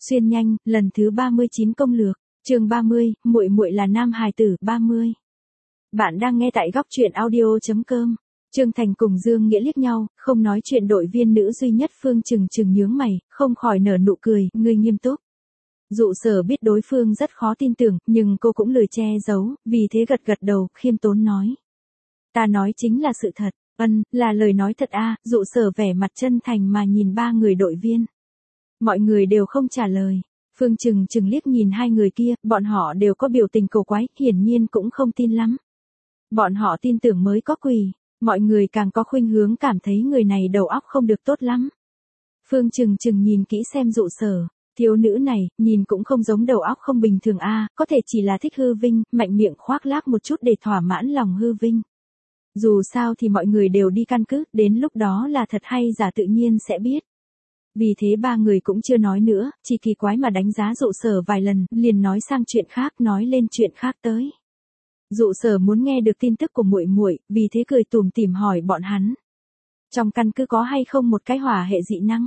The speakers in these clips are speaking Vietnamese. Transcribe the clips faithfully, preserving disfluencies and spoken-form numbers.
Xuyên nhanh, lần thứ ba mươi chín công lược, chương ba mươi, muội muội là nam hài tử, ba mươi. Bạn đang nghe tại góc truyện audio chấm com. Trương Thành cùng Dương Nghĩa liếc nhau, không nói chuyện. Đội viên nữ duy nhất Phương Trừng Trừng nhướng mày, không khỏi nở nụ cười, ngươi nghiêm túc. Dụ Sở biết đối phương rất khó tin tưởng, nhưng cô cũng lười che giấu, vì thế gật gật đầu, khiêm tốn nói. Ta nói chính là sự thật. Ân, là lời nói thật a. À. Dụ Sở vẻ mặt chân thành mà nhìn ba người đội viên. Mọi người đều không trả lời. Phương Trừng Trừng liếc nhìn hai người kia, bọn họ đều có biểu tình cổ quái, hiển nhiên cũng không tin lắm. Bọn họ tin tưởng mới có quỷ, mọi người càng có khuynh hướng cảm thấy người này đầu óc không được tốt lắm. Phương Trừng Trừng nhìn kỹ xem Dụ Sở, thiếu nữ này, nhìn cũng không giống đầu óc không bình thường a, à, có thể chỉ là thích hư vinh, mạnh miệng khoác lác một chút để thỏa mãn lòng hư vinh. Dù sao thì mọi người đều đi căn cứ, đến lúc đó là thật hay giả tự nhiên sẽ biết. Vì thế ba người cũng chưa nói nữa, chỉ kỳ quái mà đánh giá Dụ Sở vài lần, liền nói sang chuyện khác, nói lên chuyện khác tới. Dụ Sở muốn nghe được tin tức của muội muội, vì thế cười tủm tỉm hỏi bọn hắn. Trong căn cứ có hay không một cái hỏa hệ dị năng?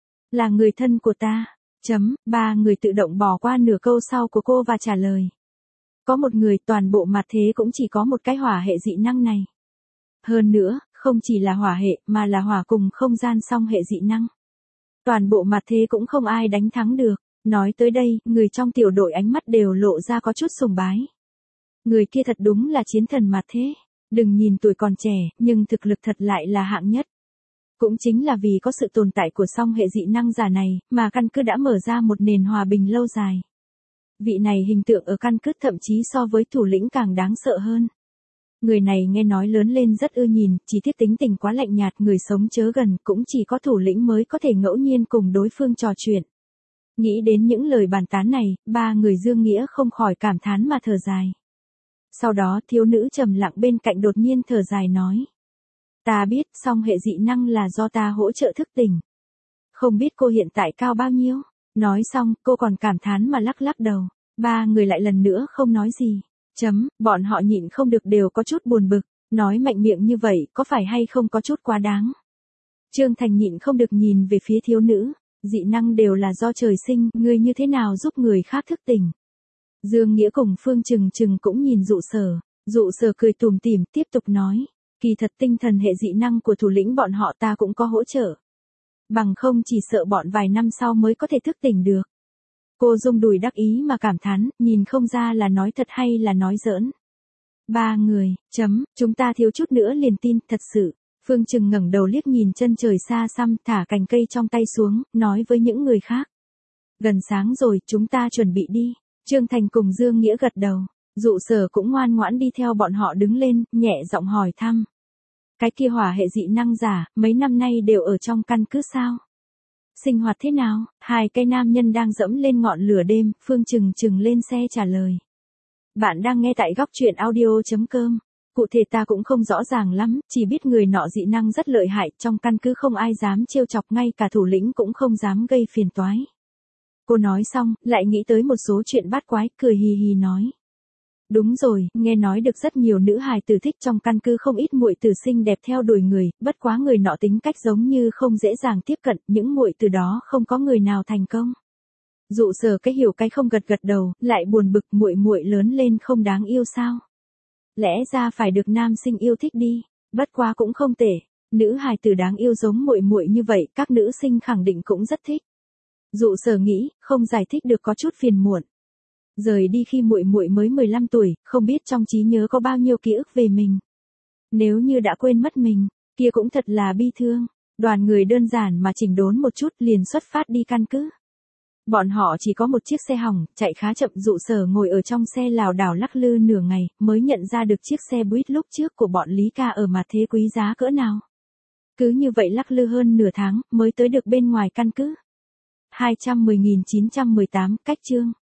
Là người thân của ta. Chấm, ba người tự động bỏ qua nửa câu sau của cô và trả lời. Có một người, toàn bộ mặt thế cũng chỉ có một cái hỏa hệ dị năng này. Hơn nữa, không chỉ là hỏa hệ, mà là hỏa cùng không gian song hệ dị năng. Toàn bộ mặt thế cũng không ai đánh thắng được. Nói tới đây, người trong tiểu đội ánh mắt đều lộ ra có chút sùng bái. Người kia thật đúng là chiến thần mặt thế. Đừng nhìn tuổi còn trẻ, nhưng thực lực thật lại là hạng nhất. Cũng chính là vì có sự tồn tại của song hệ dị năng giả này, mà căn cứ đã mở ra một nền hòa bình lâu dài. Vị này hình tượng ở căn cứ thậm chí so với thủ lĩnh càng đáng sợ hơn. Người này nghe nói lớn lên rất ưa nhìn, chỉ tiếc tính tình quá lạnh nhạt, người sống chớ gần, cũng chỉ có thủ lĩnh mới có thể ngẫu nhiên cùng đối phương trò chuyện. Nghĩ đến những lời bàn tán này, ba người Dương Nghĩa không khỏi cảm thán mà thở dài. Sau đó thiếu nữ trầm lặng bên cạnh đột nhiên thở dài nói. Ta biết, song hệ dị năng là do ta hỗ trợ thức tỉnh. Không biết cô hiện tại cao bao nhiêu? Nói xong, cô còn cảm thán mà lắc lắc đầu. Ba người lại lần nữa không nói gì. Chấm, bọn họ nhịn không được đều có chút buồn bực, nói mạnh miệng như vậy có phải hay không có chút quá đáng. Trương Thành nhịn không được nhìn về phía thiếu nữ, dị năng đều là do trời sinh, ngươi như thế nào giúp người khác thức tỉnh. Dương Nghĩa cùng Phương Trừng Trừng cũng nhìn Dụ Sở, Dụ Sở cười tủm tỉm tiếp tục nói, kỳ thật tinh thần hệ dị năng của thủ lĩnh bọn họ ta cũng có hỗ trợ. Bằng không chỉ sợ bọn vài năm sau mới có thể thức tỉnh được. Cô rung đùi đắc ý mà cảm thán, nhìn không ra là nói thật hay là nói giỡn. Ba người, chấm, chúng ta thiếu chút nữa liền tin, thật sự. Phương Trừng ngẩng đầu liếc nhìn chân trời xa xăm, thả cành cây trong tay xuống, nói với những người khác. Gần sáng rồi, chúng ta chuẩn bị đi. Trương Thành cùng Dương Nghĩa gật đầu. Dụ Sở cũng ngoan ngoãn đi theo bọn họ đứng lên, nhẹ giọng hỏi thăm. Cái kia hỏa hệ dị năng giả, mấy năm nay đều ở trong căn cứ sao? Sinh hoạt thế nào? Hai cái nam nhân đang dẫm lên ngọn lửa đêm, Phương Trừng Trừng lên xe trả lời. Bạn đang nghe tại góc truyện audio chấm com. Cụ thể ta cũng không rõ ràng lắm, chỉ biết người nọ dị năng rất lợi hại, trong căn cứ không ai dám trêu chọc, ngay cả thủ lĩnh cũng không dám gây phiền toái. Cô nói xong, lại nghĩ tới một số chuyện bát quái, cười hì hì nói. Đúng rồi, nghe nói được rất nhiều nữ hài tử thích, trong căn cứ không ít muội tử xinh đẹp theo đuổi người, bất quá người nọ tính cách giống như không dễ dàng tiếp cận, những muội tử đó không có người nào thành công. Dụ Sở cái hiểu cái không gật gật đầu, lại buồn bực, muội muội lớn lên không đáng yêu sao? Lẽ ra phải được nam sinh yêu thích đi, bất quá cũng không tệ, nữ hài tử đáng yêu giống muội muội như vậy, các nữ sinh khẳng định cũng rất thích. Dụ Sở nghĩ, không giải thích được có chút phiền muộn. Rời đi khi muội muội mới mười lăm tuổi, không biết trong trí nhớ có bao nhiêu ký ức về mình. Nếu như đã quên mất mình, kia cũng thật là bi thương. Đoàn người đơn giản mà chỉnh đốn một chút liền xuất phát đi căn cứ. Bọn họ chỉ có một chiếc xe hỏng, chạy khá chậm. Dụ Sở ngồi ở trong xe lảo đảo lắc lư nửa ngày, mới nhận ra được chiếc xe buýt lúc trước của bọn Lý Ca ở mặt thế quý giá cỡ nào. Cứ như vậy lắc lư hơn nửa tháng, mới tới được bên ngoài căn cứ. hai trăm mười nghìn chín trăm mười tám, cách chương.